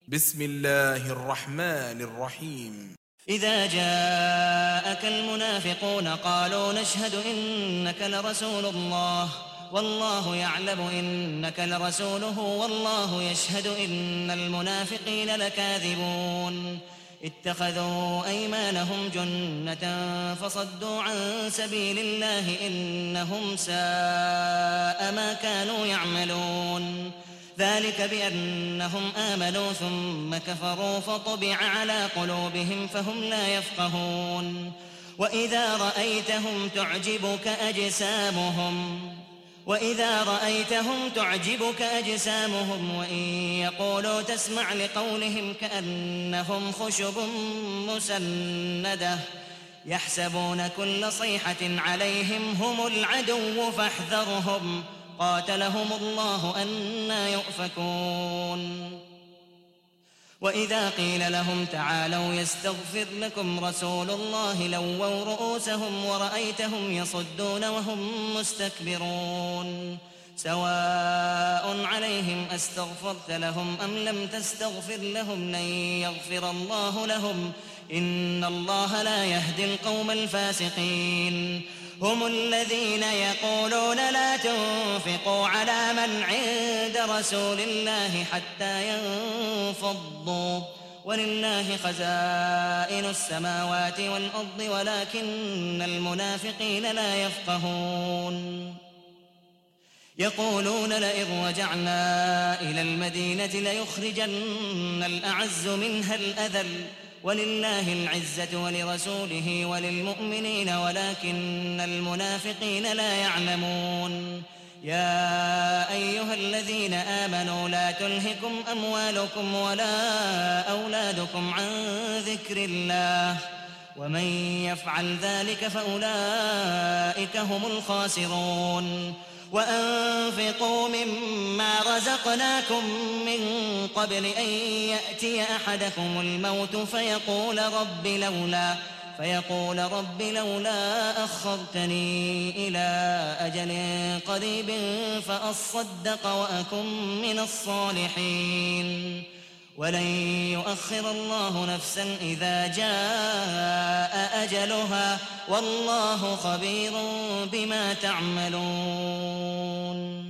بسم الله الرحمن الرحيم. إذا جاءك المنافقون قالوا نشهد إنك لرسول الله والله يعلم إنك لرسوله والله يشهد إن المنافقين لكاذبون اتخذوا أيمانهم جنة فصدوا عن سبيل الله إنهم ساء ما كانوا يعملون ذلك بأنهم آمنوا ثم كفروا فطبع على قلوبهم فهم لا يفقهون وإذا رأيتهم تعجبك أجسامهم وإن يقولوا تسمع لقولهم كأنهم خشب مسندة يحسبون كل صيحة عليهم هم العدو فاحذرهم قاتلهم الله أنى يؤفكون وإذا قيل لهم تعالوا يستغفر لكم رسول الله لووا رؤوسهم ورأيتهم يصدون وهم مستكبرون سواء عليهم أستغفرت لهم أم لم تستغفر لهم لن يغفر الله لهم إن الله لا يهدي القوم الفاسقين هم الذين يقولون لا تنفقوا على من عند رسول الله حتى ينفضوا ولله خزائن السماوات والأرض ولكن المنافقين لا يفقهون يقولون لئن رجعنا إلى المدينة ليخرجن الأعز منها الأذل ولله العزة ولرسوله وللمؤمنين ولكن المنافقين لا يعلمون يا أيها الذين آمنوا لا تلهكم أموالكم ولا أولادكم عن ذكر الله ومن يفعل ذلك فأولئك هم الخاسرون وأنفقوا مما رزقناكم من قبل أن يأتي أحدكم الموت فيقول رب لولا أخرتني إلى أجل قريب فأصدق وأكن من الصالحين ولن يؤخر الله نفسا إذا جاء أجلها والله خبير بما تعملون.